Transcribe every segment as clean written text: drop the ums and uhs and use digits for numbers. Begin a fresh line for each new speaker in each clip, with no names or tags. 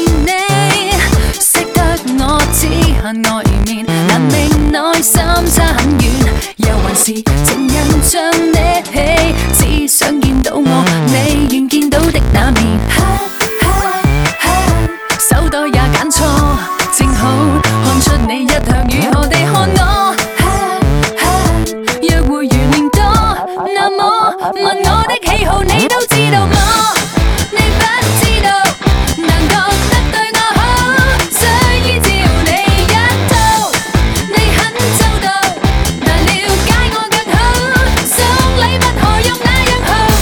你，識得我只限外面，難明內心差很遠。又還是情人像你，只想見到我，你願見到的那面。手袋也揀錯，正好看出你一向如何地看我。約會如年多，那麼問我的喜好，你都知道我。你不知道，難覺得對我好，需依照你一套。你很周到，難了解我更好，送禮物何用那樣好。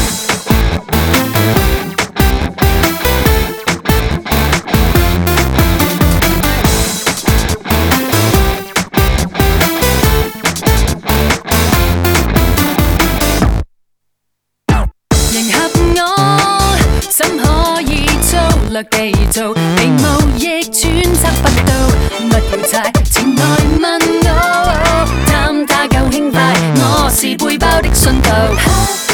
迎合我，怎可以粗略地做？你無意揣測不到，不要猜，前來問我，貪他夠輕快，我是背包的信徒。